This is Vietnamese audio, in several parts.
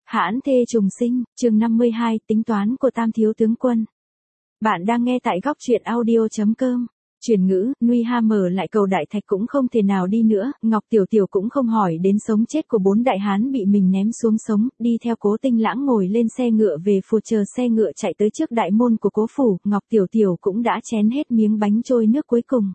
Hãn thê trùng sinh, chương 52, tính toán của Tam thiếu tướng quân. Bạn đang nghe tại góc truyện audio.com. Chuyển ngữ, Nuy Ha mở lại cầu Đại Thạch cũng không thể nào đi nữa, Ngọc Tiểu Tiểu cũng không hỏi đến sống chết của 4 đại hán bị mình ném xuống sống, đi theo Cố Tinh Lãng ngồi lên xe ngựa về phủ, chờ xe ngựa chạy tới trước đại môn của Cố phủ, Ngọc Tiểu Tiểu cũng đã chén hết miếng bánh trôi nước cuối cùng.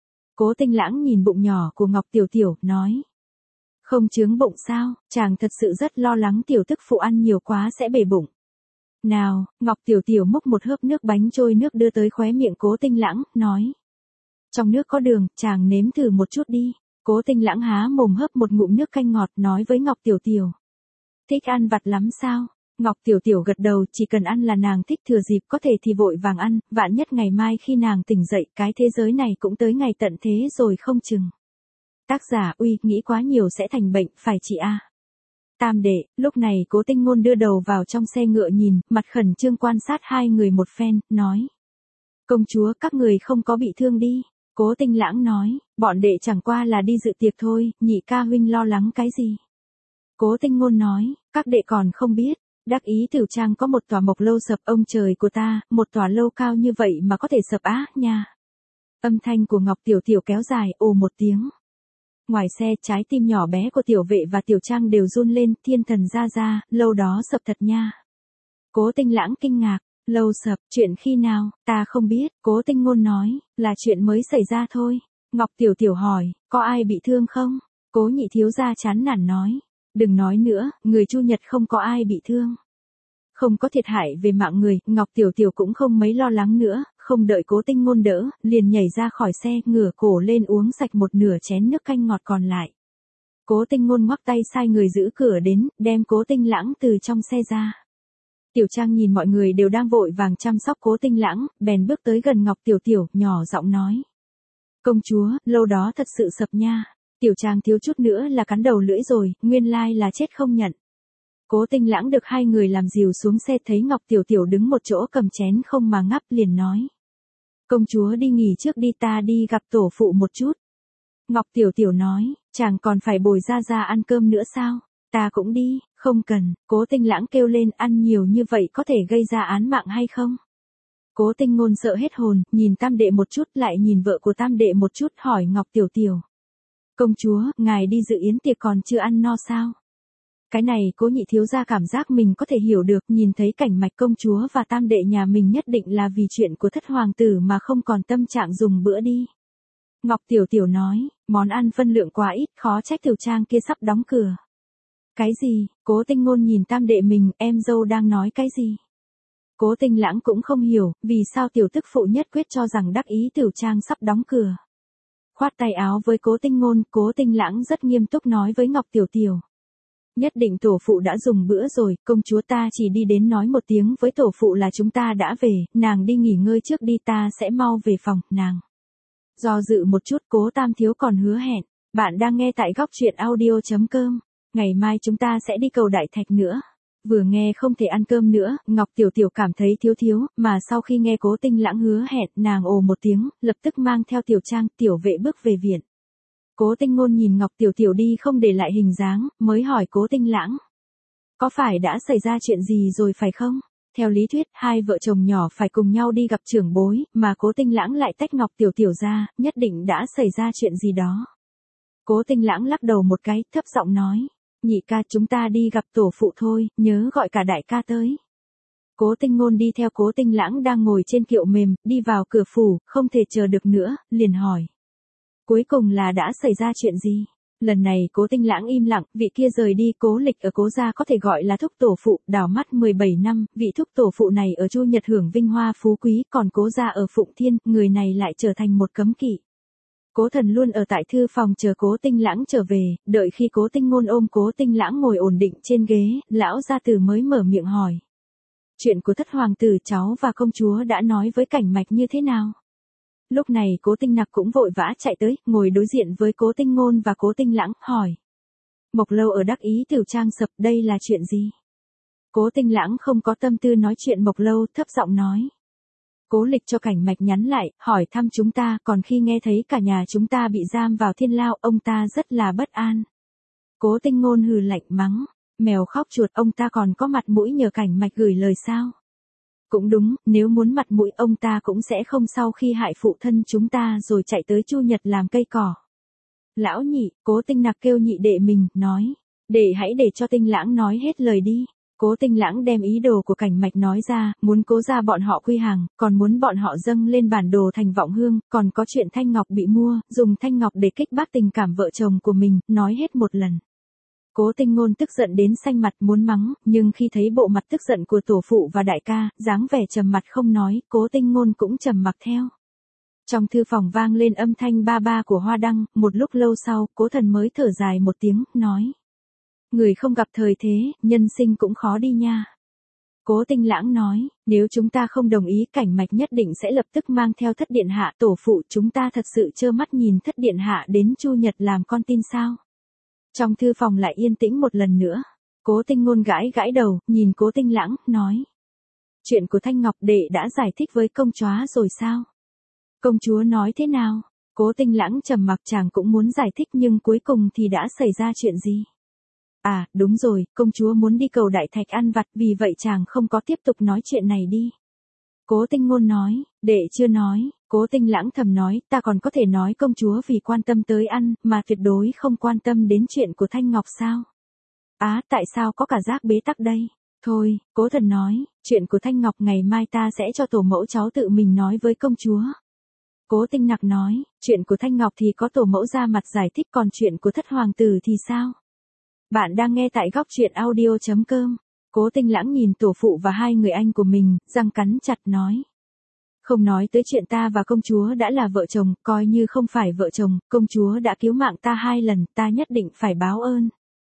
Cố Tinh Lãng nhìn bụng nhỏ của Ngọc Tiểu Tiểu, nói: "Không chướng bụng sao?" Chàng thật sự rất lo lắng tiểu tức phụ ăn nhiều quá sẽ bể bụng. "Nào." Ngọc Tiểu Tiểu múc một hớp nước bánh trôi nước đưa tới khóe miệng Cố Tinh Lãng, nói: "Trong nước có đường, chàng nếm thử một chút đi." Cố Tinh Lãng há mồm hớp một ngụm nước canh ngọt, nói với Ngọc Tiểu Tiểu: "Thích ăn vặt lắm sao?" Ngọc Tiểu Tiểu gật đầu, chỉ cần ăn là nàng thích, thừa dịp có thể thì vội vàng ăn, vạn nhất ngày mai khi nàng tỉnh dậy, cái thế giới này cũng tới ngày tận thế rồi không chừng. Tác giả Uy, nghĩ quá nhiều sẽ thành bệnh, phải chị a. Tam đệ, lúc này Cố Tinh Ngôn đưa đầu vào trong xe ngựa nhìn, mặt khẩn trương quan sát hai người một phen, nói: "Công chúa, các người không có bị thương đi." Cố Tinh Lãng nói: "Bọn đệ chẳng qua là đi dự tiệc thôi, nhị ca huynh lo lắng cái gì?" Cố Tinh Ngôn nói: "Các đệ còn không biết, Đắc Ý Tiểu Trang có một tòa mộc lâu sập, ông trời của ta, một tòa lâu cao như vậy mà có thể sập á nha." Âm thanh của Ngọc Tiểu Tiểu kéo dài, ồ một tiếng. Ngoài xe, trái tim nhỏ bé của Tiểu Vệ và Tiểu Trang đều run lên, thiên thần ra, lâu đó sập thật nha. Cố Tinh Lãng kinh ngạc: "Lâu sập, chuyện khi nào?" "Ta không biết." Cố Tinh Ngôn nói: "Là chuyện mới xảy ra thôi." Ngọc Tiểu Tiểu hỏi: "Có ai bị thương không?" Cố nhị thiếu gia chán nản nói: "Đừng nói nữa, người Chu Nhật không có ai bị thương. Không có thiệt hại về mạng người." Ngọc Tiểu Tiểu cũng không mấy lo lắng nữa, không đợi Cố Tinh Ngôn đỡ, liền nhảy ra khỏi xe, ngửa cổ lên uống sạch một nửa chén nước canh ngọt còn lại. Cố Tinh Ngôn ngoắc tay sai người giữ cửa đến, đem Cố Tinh Lãng từ trong xe ra. Tiểu Trang nhìn mọi người đều đang vội vàng chăm sóc Cố Tinh Lãng, bèn bước tới gần Ngọc Tiểu Tiểu, nhỏ giọng nói: "Công chúa, lâu đó thật sự sập nha." Tiểu Trang thiếu chút nữa là cắn đầu lưỡi rồi, nguyên lai là chết không nhận. Cố Tinh Lãng được hai người làm dìu xuống xe, thấy Ngọc Tiểu Tiểu đứng một chỗ cầm chén không mà ngắp, liền nói: "Công chúa đi nghỉ trước đi, ta đi gặp tổ phụ một chút." Ngọc Tiểu Tiểu nói: "Chàng còn phải bồi ra ăn cơm nữa sao?" "Ta cũng đi." "Không cần." Cố Tinh Lãng kêu lên: "Ăn nhiều như vậy có thể gây ra án mạng hay không?" Cố Tinh Ngôn sợ hết hồn, nhìn tam đệ một chút, lại nhìn vợ của tam đệ một chút, hỏi Ngọc Tiểu Tiểu: "Công chúa, ngài đi dự yến tiệc còn chưa ăn no sao?" Cái này Cố nhị thiếu gia cảm giác mình có thể hiểu được, nhìn thấy cảnh Mạch công chúa và tam đệ nhà mình nhất định là vì chuyện của thất hoàng tử mà không còn tâm trạng dùng bữa đi. Ngọc Tiểu Tiểu nói: "Món ăn phân lượng quá ít, khó trách Tiểu Trang kia sắp đóng cửa." "Cái gì?" Cố Tinh Ngôn nhìn tam đệ mình, em dâu đang nói cái gì? Cố Tinh Lãng cũng không hiểu, vì sao tiểu tức phụ nhất quyết cho rằng Đắc Ý Tiểu Trang sắp đóng cửa. Khoát tay áo với Cố Tinh Ngôn, Cố Tinh Lãng rất nghiêm túc nói với Ngọc Tiểu Tiểu: "Nhất định tổ phụ đã dùng bữa rồi, công chúa ta chỉ đi đến nói một tiếng với tổ phụ là chúng ta đã về, nàng đi nghỉ ngơi trước đi, ta sẽ mau về phòng." Nàng do dự một chút, Cố tam thiếu còn hứa hẹn. Bạn đang nghe tại góc truyện audio.com. Ngày mai chúng ta sẽ đi cầu Đại Thạch nữa. Vừa nghe không thể ăn cơm nữa, Ngọc Tiểu Tiểu cảm thấy thiếu, mà sau khi nghe Cố Tinh Lãng hứa hẹn, nàng ồ một tiếng, lập tức mang theo Tiểu Trang, Tiểu Vệ bước về viện. Cố Tinh Ngôn nhìn Ngọc Tiểu Tiểu đi không để lại hình dáng, mới hỏi Cố Tinh Lãng: "Có phải đã xảy ra chuyện gì rồi phải không?" Theo lý thuyết, hai vợ chồng nhỏ phải cùng nhau đi gặp trưởng bối, mà Cố Tinh Lãng lại tách Ngọc Tiểu Tiểu ra, nhất định đã xảy ra chuyện gì đó. Cố Tinh Lãng lắc đầu một cái, thấp giọng nói: "Nhị ca, chúng ta đi gặp tổ phụ thôi, nhớ gọi cả đại ca tới." Cố Tinh Ngôn đi theo Cố Tinh Lãng đang ngồi trên kiệu mềm, đi vào cửa phủ, không thể chờ được nữa, liền hỏi: "Cuối cùng là đã xảy ra chuyện gì?" Lần này Cố Tinh Lãng im lặng, vị kia rời đi, Cố Lịch ở Cố gia có thể gọi là thúc tổ phụ, đảo mắt 17 năm, vị thúc tổ phụ này ở Chu Nhật hưởng vinh hoa phú quý, còn Cố gia ở Phụng Thiên, người này lại trở thành một cấm kỵ. Cố Thần luôn ở tại thư phòng chờ Cố Tinh Lãng trở về, đợi khi Cố Tinh Ngôn ôm Cố Tinh Lãng ngồi ổn định trên ghế, lão gia tử mới mở miệng hỏi: "Chuyện của thất hoàng tử, cháu và công chúa đã nói với Cảnh Mạch như thế nào?" Lúc này Cố Tinh Nặc cũng vội vã chạy tới, ngồi đối diện với Cố Tinh Ngôn và Cố Tinh Lãng, hỏi: "Mộc lâu ở Đắc Ý Tiểu Trang sập, đây là chuyện gì?" Cố Tinh Lãng không có tâm tư nói chuyện Mộc lâu, thấp giọng nói: "Cố Lịch cho Cảnh Mạch nhắn lại, hỏi thăm chúng ta, còn khi nghe thấy cả nhà chúng ta bị giam vào thiên lao, ông ta rất là bất an." Cố Tinh Ngôn hừ lạnh mắng: Mèo khóc chuột, ông ta còn có mặt mũi nhờ Cảnh Mạch gửi lời sao? Cũng đúng, nếu muốn mặt mũi ông ta cũng sẽ không sau khi hại phụ thân chúng ta rồi chạy tới Chu Nhật làm cây cỏ. Lão Nhị, Cố Tinh Nặc kêu nhị đệ mình, nói. Đệ hãy để cho Tinh Lãng nói hết lời đi. Cố Tinh Lãng đem ý đồ của Cảnh Mạch nói ra, muốn Cố gia bọn họ quy hàng, còn muốn bọn họ dâng lên bản đồ thành Vọng Hương, còn có chuyện Thanh Ngọc bị mua, dùng Thanh Ngọc để kích bác tình cảm vợ chồng của mình, nói hết một lần. Cố Tinh Ngôn tức giận đến xanh mặt muốn mắng, nhưng khi thấy bộ mặt tức giận của tổ phụ và đại ca, dáng vẻ trầm mặt không nói, Cố Tinh Ngôn cũng trầm mặc theo. Trong thư phòng vang lên âm thanh ba ba của Hoa Đăng, một lúc lâu sau, Cố Thần mới thở dài một tiếng, nói. Người không gặp thời thế, nhân sinh cũng khó đi nha. Cố Tinh Lãng nói, nếu chúng ta không đồng ý Cảnh Mạch nhất định sẽ lập tức mang theo Thất Điện Hạ tổ phụ, chúng ta thật sự trơ mắt nhìn Thất Điện Hạ đến Chu Nhật làm con tin sao? Trong thư phòng lại yên tĩnh một lần nữa. Cố Tinh Ngôn gãi gãi đầu, nhìn Cố Tinh Lãng, nói. Chuyện của Thanh Ngọc đệ đã giải thích với công chúa rồi sao? Công chúa nói thế nào? Cố Tinh Lãng trầm mặc, chàng cũng muốn giải thích nhưng cuối cùng thì đã xảy ra chuyện gì? À, đúng rồi, công chúa muốn đi cầu Đại Thạch ăn vặt, vì vậy chàng không có tiếp tục nói chuyện này đi. Cố Tinh Ngôn nói, đệ chưa nói. Cố Tinh Lãng thầm nói, ta còn có thể nói công chúa vì quan tâm tới ăn, mà tuyệt đối không quan tâm đến chuyện của Thanh Ngọc sao? Á, tại sao có cả giác bế tắc đây? Thôi, Cố Thần nói, chuyện của Thanh Ngọc ngày mai ta sẽ cho tổ mẫu cháu tự mình nói với công chúa. Cố Tinh Nặc nói, chuyện của Thanh Ngọc thì có tổ mẫu ra mặt giải thích, còn chuyện của thất hoàng tử thì sao? Bạn đang nghe tại góc truyện audio.com. Cố Tinh Lãng nhìn tổ phụ và hai người anh của mình, răng cắn chặt nói. Không nói tới chuyện ta và công chúa đã là vợ chồng, coi như không phải vợ chồng, công chúa đã cứu mạng ta 2 lần, ta nhất định phải báo ơn.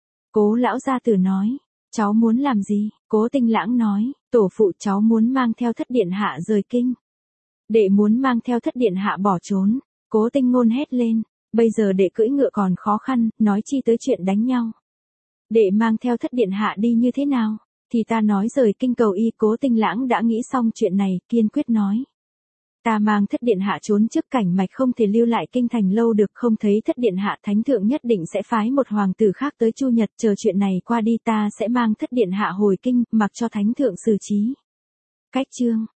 Cố lão gia tử nói, cháu muốn làm gì? Cố Tinh Lãng nói, tổ phụ cháu muốn mang theo Thất Điện Hạ rời kinh. Đệ muốn mang theo Thất Điện Hạ bỏ trốn. Cố Tinh Ngôn hét lên, bây giờ đệ cưỡi ngựa còn khó khăn, nói chi tới chuyện đánh nhau. Đệ mang theo Thất Điện Hạ đi như thế nào? Thì ta nói rời kinh cầu y. Cố Tinh Lãng đã nghĩ xong chuyện này, kiên quyết nói. Ta mang Thất Điện Hạ trốn trước, Cảnh Mạch không thể lưu lại kinh thành lâu được, không thấy Thất Điện Hạ, thánh thượng nhất định sẽ phái một hoàng tử khác tới Chu Nhật, chờ chuyện này qua đi ta sẽ mang Thất Điện Hạ hồi kinh, mặc cho thánh thượng xử trí. Cách chương